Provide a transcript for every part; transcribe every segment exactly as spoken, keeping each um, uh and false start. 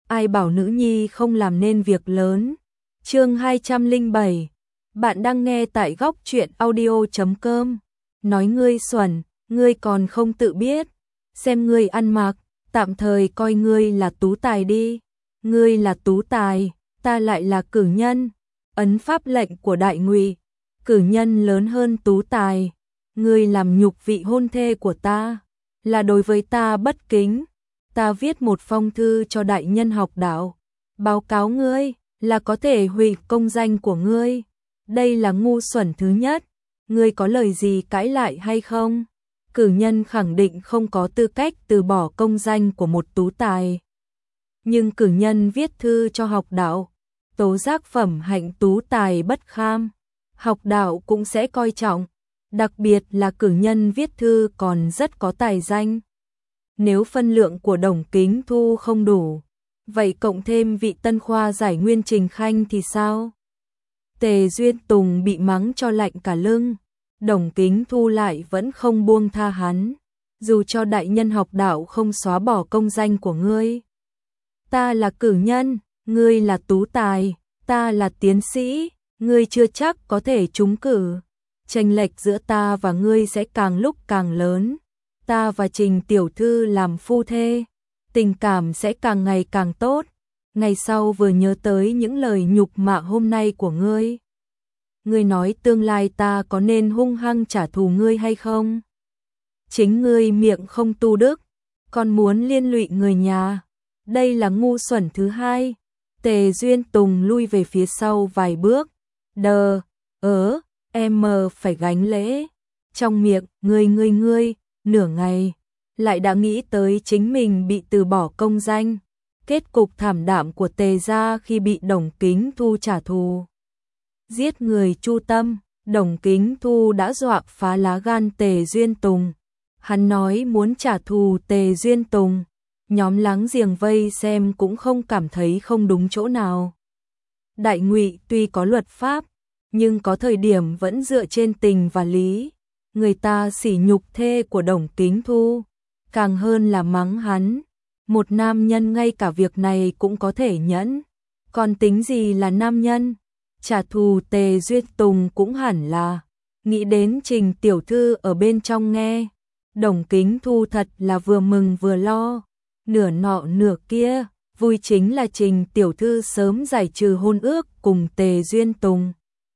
ai bảo nữ nhi không làm nên việc lớn. Chương hai trăm lẻ bảy. Bạn đang nghe tại góc truyện audio chấm com. Nói ngươi xuẩn, ngươi còn không tự biết. Xem ngươi ăn mặc, tạm thời coi ngươi là tú tài đi. Ngươi là tú tài, ta lại là cử nhân. Ấn pháp lệnh của Đại Ngụy, cử nhân lớn hơn tú tài. Ngươi làm nhục vị hôn thê của ta, là đối với ta bất kính. Ta viết một phong thư cho đại nhân học đạo, báo cáo ngươi là có thể hủy công danh của ngươi. Đây là ngu xuẩn thứ nhất, ngươi có lời gì cãi lại hay không? Cử nhân khẳng định không có tư cách từ bỏ công danh của một tú tài. Nhưng cử nhân viết thư cho học đạo, tố giác phẩm hạnh tú tài bất kham, học đạo cũng sẽ coi trọng, đặc biệt là cử nhân viết thư còn rất có tài danh. Nếu phân lượng của Đồng Kính Thu không đủ, vậy cộng thêm vị tân khoa giải Nguyên Trình Khanh thì sao? Tề Duyên Tùng bị mắng cho lạnh cả lưng, Đồng Kính Thu lại vẫn không buông tha hắn, dù cho đại nhân học đạo không xóa bỏ công danh của ngươi. Ta là cử nhân, ngươi là tú tài, ta là tiến sĩ, ngươi chưa chắc có thể trúng cử. Chênh lệch giữa ta và ngươi sẽ càng lúc càng lớn. Ta và Trình tiểu thư làm phu thê, tình cảm sẽ càng ngày càng tốt. Ngày sau vừa nhớ tới những lời nhục mạ hôm nay của ngươi. Ngươi nói tương lai ta có nên hung hăng trả thù ngươi hay không? Chính ngươi miệng không tu đức, còn muốn liên lụy người nhà. Đây là ngu xuẩn thứ hai. Tề Duyên Tùng lui về phía sau vài bước. Đờ, ớ, em mờ phải gánh lễ. Trong miệng, ngươi ngươi ngươi, nửa ngày, lại đã nghĩ tới chính mình bị từ bỏ công danh. Kết cục thảm đạm của Tề gia khi bị Đồng Kính Thu trả thù. Giết người chu tâm, Đồng Kính Thu đã dọa phá lá gan Tề Duyên Tùng. Hắn nói muốn trả thù Tề Duyên Tùng. Nhóm láng giềng vây xem cũng không cảm thấy không đúng chỗ nào. Đại Ngụy tuy có luật pháp, nhưng có thời điểm vẫn dựa trên tình và lý. Người ta sỉ nhục thê của Đồng Kính Thu, càng hơn là mắng hắn. Một nam nhân ngay cả việc này cũng có thể nhẫn, còn tính gì là nam nhân? Trả thù Tề Duyên Tùng cũng hẳn là. Nghĩ đến Trình tiểu thư ở bên trong nghe, Đồng Kính Thu thật là vừa mừng vừa lo. Nửa nọ nửa kia, vui chính là Trình tiểu thư sớm giải trừ hôn ước cùng Tề Duyên Tùng.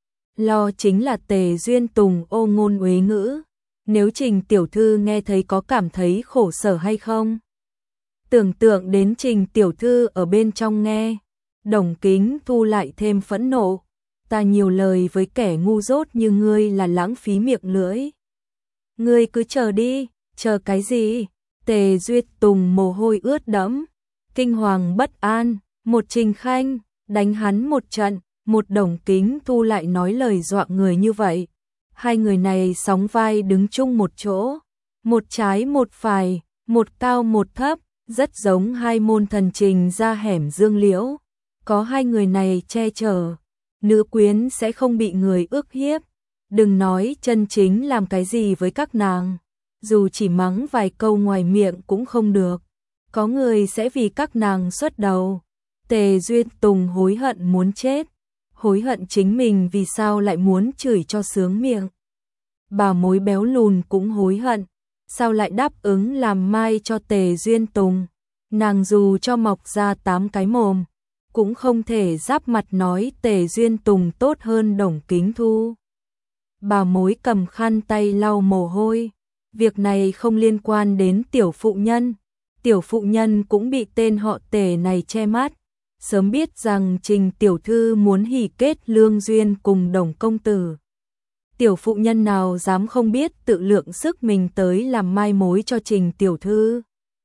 Lo chính là Tề Duyên Tùng ô ngôn uế ngữ. Nếu Trình tiểu thư nghe thấy có cảm thấy khổ sở hay không? Tưởng tượng đến Trình tiểu thư ở bên trong nghe, Đồng Kính Thu lại thêm phẫn nộ. Ta nhiều lời với kẻ ngu dốt như ngươi là lãng phí miệng lưỡi. Ngươi cứ chờ đi, chờ cái gì? Tề Duyên Tùng mồ hôi ướt đẫm, kinh hoàng bất an. Một Trình Khanh đánh hắn một trận, một Đồng Kính Thu lại nói lời dọa người như vậy. Hai người này sóng vai đứng chung một chỗ, một trái một phải, một cao một thấp, rất giống hai môn thần trình ra hẻm Dương Liễu. Có hai người này che chở, nữ quyến sẽ không bị người ức hiếp. Đừng nói chân chính làm cái gì với các nàng, dù chỉ mắng vài câu ngoài miệng cũng không được. Có người sẽ vì các nàng xuất đầu. Tề Duyên Tùng hối hận muốn chết, hối hận chính mình vì sao lại muốn chửi cho sướng miệng. Bà mối béo lùn cũng hối hận, sao lại đáp ứng làm mai cho Tề Duyên Tùng. Nàng dù cho mọc ra tám cái mồm, cũng không thể giáp mặt nói Tề Duyên Tùng tốt hơn Đồng Kính Thu. Bà mối cầm khăn tay lau mồ hôi. Việc này không liên quan đến tiểu phụ nhân. Tiểu phụ nhân cũng bị tên họ Tề này che mắt. Sớm biết rằng Trình tiểu thư muốn hỉ kết lương duyên cùng Đồng công tử. Tiểu phụ nhân nào dám không biết tự lượng sức mình tới làm mai mối cho Trình tiểu thư.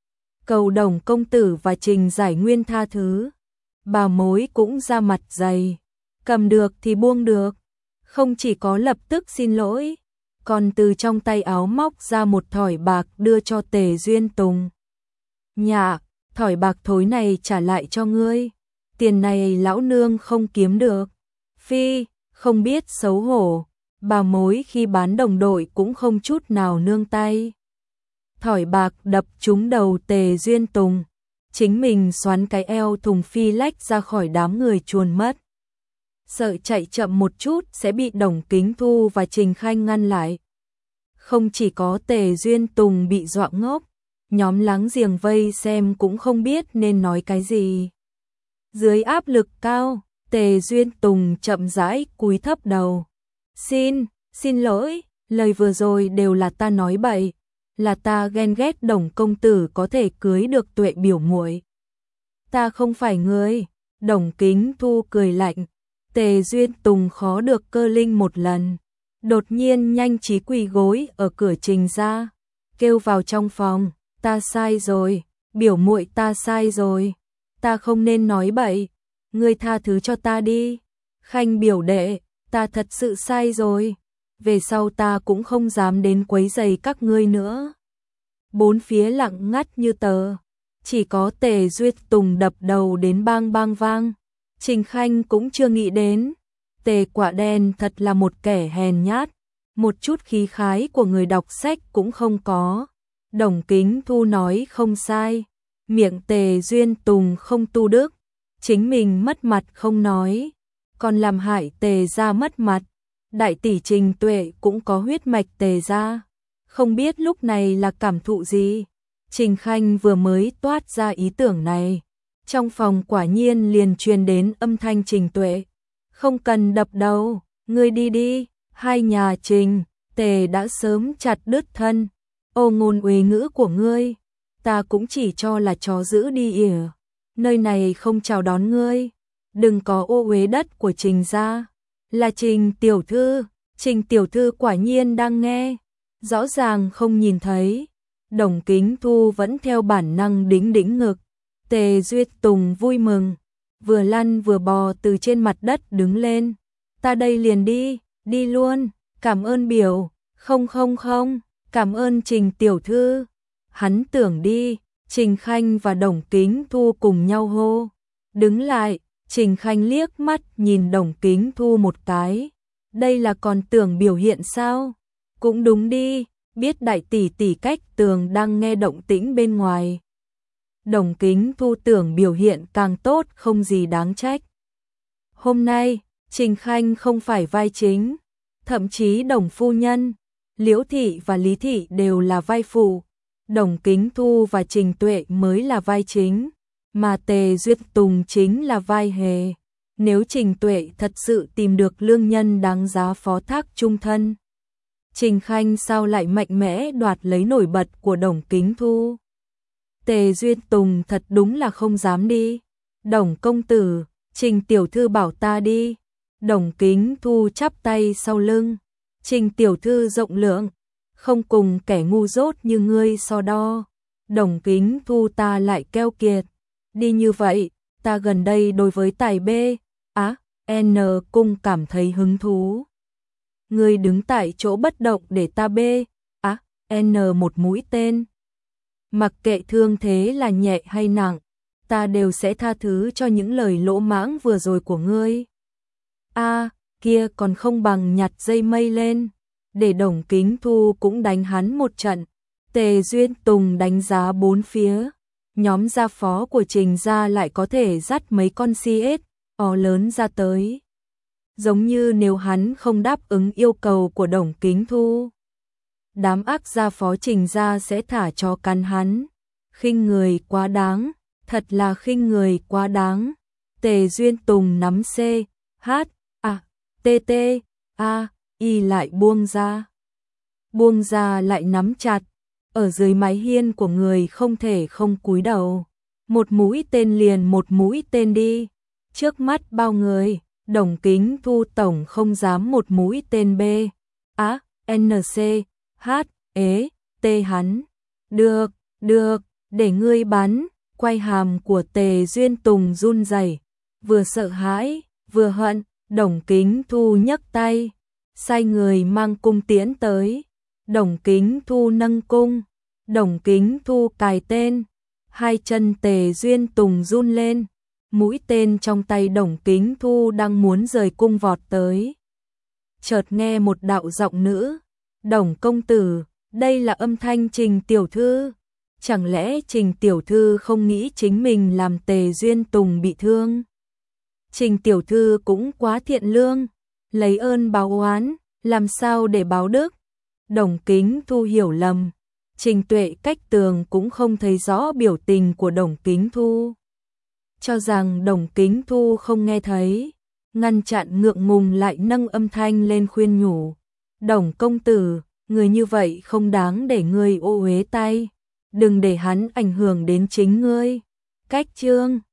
Cầu Đồng công tử và Trình giải nguyên tha thứ. Bà mối cũng ra mặt dày. Cầm được thì buông được. Không chỉ có lập tức xin lỗi, còn từ trong tay áo móc ra một thỏi bạc đưa cho Tề Duyên Tùng. Nhạ, thỏi bạc thối này trả lại cho ngươi. Tiền này lão nương không kiếm được. Phi, không biết xấu hổ. Bà mối khi bán đồng đội cũng không chút nào nương tay. Thỏi bạc đập trúng đầu Tề Duyên Tùng. chính mình xoắn cái eo thùng phi lách ra khỏi đám người chuồn mất. Sợ chạy chậm một chút sẽ bị Đồng Kính Thu và Trình Khanh ngăn lại. Không chỉ có Tề Duyên Tùng bị dọa ngốc, nhóm láng giềng vây xem cũng không biết nên nói cái gì. Dưới áp lực cao, Tề Duyên Tùng chậm rãi cúi thấp đầu. Xin, xin lỗi, lời vừa rồi đều là ta nói bậy, là ta ghen ghét Đồng công tử có thể cưới được Tuệ biểu muội. Ta không phải người. Đồng Kính Thu cười lạnh. Tề Duyên Tùng khó được cơ linh một lần, đột nhiên nhanh trí quỳ gối ở cửa Trình gia, kêu vào trong phòng, ta sai rồi, biểu muội ta sai rồi, ta không nên nói bậy, ngươi tha thứ cho ta đi. Khanh biểu đệ, ta thật sự sai rồi, về sau ta cũng không dám đến quấy rầy các ngươi nữa. Bốn phía lặng ngắt như tờ, chỉ có Tề Duyên Tùng đập đầu đến bang bang vang. Trình Khanh cũng chưa nghĩ đến, Tề Quả Đen thật là một kẻ hèn nhát, một chút khí khái của người đọc sách cũng không có. Đồng Kính Thu nói không sai, miệng Tề Duyên Tùng không tu đức, chính mình mất mặt không nói, còn làm hại Tề gia mất mặt. Đại tỷ Trình Tuệ cũng có huyết mạch Tề gia, không biết lúc này là cảm thụ gì. Trình Khanh vừa mới toát ra ý tưởng này, trong phòng quả nhiên liền truyền đến âm thanh Trình Tuệ. Không cần đập đầu, ngươi đi đi, hai nhà Trình, Tề đã sớm chặt đứt thân. Ô ngôn uế ngữ của ngươi, ta cũng chỉ cho là chó giữ đi ỉa. Nơi này không chào đón ngươi, đừng có ô uế đất của Trình gia. Là Trình tiểu thư, Trình tiểu thư quả nhiên đang nghe, rõ ràng không nhìn thấy. Đồng Kính Thu vẫn theo bản năng đĩnh đĩnh ngực. Tề Duyên Tùng vui mừng, vừa lăn vừa bò từ trên mặt đất đứng lên. Ta đây liền đi, đi luôn, cảm ơn biểu, không không không, cảm ơn Trình tiểu thư. Hắn tưởng đi, Trình Khanh và Đồng Kính Thu cùng nhau hô. Đứng lại, Trình Khanh liếc mắt nhìn Đồng Kính Thu một cái. Đây là còn tưởng biểu hiện sao? Cũng đúng đi, biết đại tỷ tỷ cách tường đang nghe động tĩnh bên ngoài. Đồng Kính Thu tưởng biểu hiện càng tốt không gì đáng trách. Hôm nay, Trình Khanh không phải vai chính, thậm chí Đồng phu nhân, Liễu thị và Lý thị đều là vai phụ. Đồng Kính Thu và Trình Tuệ mới là vai chính, mà Tề Duyên Tùng chính là vai hề. Nếu Trình Tuệ thật sự tìm được lương nhân đáng giá phó thác chung thân, Trình Khanh sao lại mạnh mẽ đoạt lấy nổi bật của Đồng Kính Thu? Tề Duyên Tùng thật đúng là không dám đi. Đồng công tử, Trình tiểu thư bảo ta đi. Đồng Kính Thu chắp tay sau lưng. Trình tiểu thư rộng lượng, không cùng kẻ ngu dốt như ngươi so đo. Đồng Kính Thu ta lại keo kiệt. Đi như vậy, ta gần đây đối với tài B, á, N cung cảm thấy hứng thú. Ngươi đứng tại chỗ bất động để ta B, á, N một mũi tên. Mặc kệ thương thế là nhẹ hay nặng, ta đều sẽ tha thứ cho những lời lỗ mãng vừa rồi của ngươi. A, kia còn không bằng nhặt dây mây lên, để Đồng Kính Thu cũng đánh hắn một trận. Tề Duyên Tùng đánh giá bốn phía, nhóm gia phó của Trình gia lại có thể dắt mấy con xê ét ó lớn ra tới. Giống như nếu hắn không đáp ứng yêu cầu của Đồng Kính Thu, đám ác gia phó Trình gia sẽ thả cho cắn hắn. Khinh người quá đáng, thật là khinh người quá đáng. Tề Duyên Tùng nắm C, H, A, T, T, A, Y lại buông ra. Buông ra lại nắm chặt, ở dưới mái hiên của người không thể không cúi đầu. Một mũi tên liền một mũi tên đi. Trước mắt bao người, Đồng Kính Thu tổng không dám một mũi tên B, A, N, C, H, ế, T hắn. Được, được, để ngươi bắn. Quay hàm của Tề Duyên Tùng run rẩy, vừa sợ hãi, vừa hận. Đồng Kính Thu nhấc tay, sai người mang cung tiễn tới. Đồng Kính Thu nâng cung, Đồng Kính Thu cài tên, hai chân Tề Duyên Tùng run lên. Mũi tên trong tay Đồng Kính Thu đang muốn rời cung vọt tới. Chợt nghe một đạo giọng nữ, Đồng công tử, đây là âm thanh Trình tiểu thư. chẳng lẽ Trình tiểu thư không nghĩ chính mình làm Tề Duyên Tùng bị thương? Trình tiểu thư cũng quá thiện lương, lấy ơn báo oán, làm sao để báo đức? Đồng Kính Thu hiểu lầm, Trình Tuệ cách tường cũng không thấy rõ biểu tình của Đồng Kính Thu. Cho rằng Đồng Kính Thu không nghe thấy, ngăn chặn ngượng ngùng lại nâng âm thanh lên khuyên nhủ. Đồng công tử, người như vậy không đáng để ngươi ô uế tay, đừng để hắn ảnh hưởng đến chính ngươi. Cách chương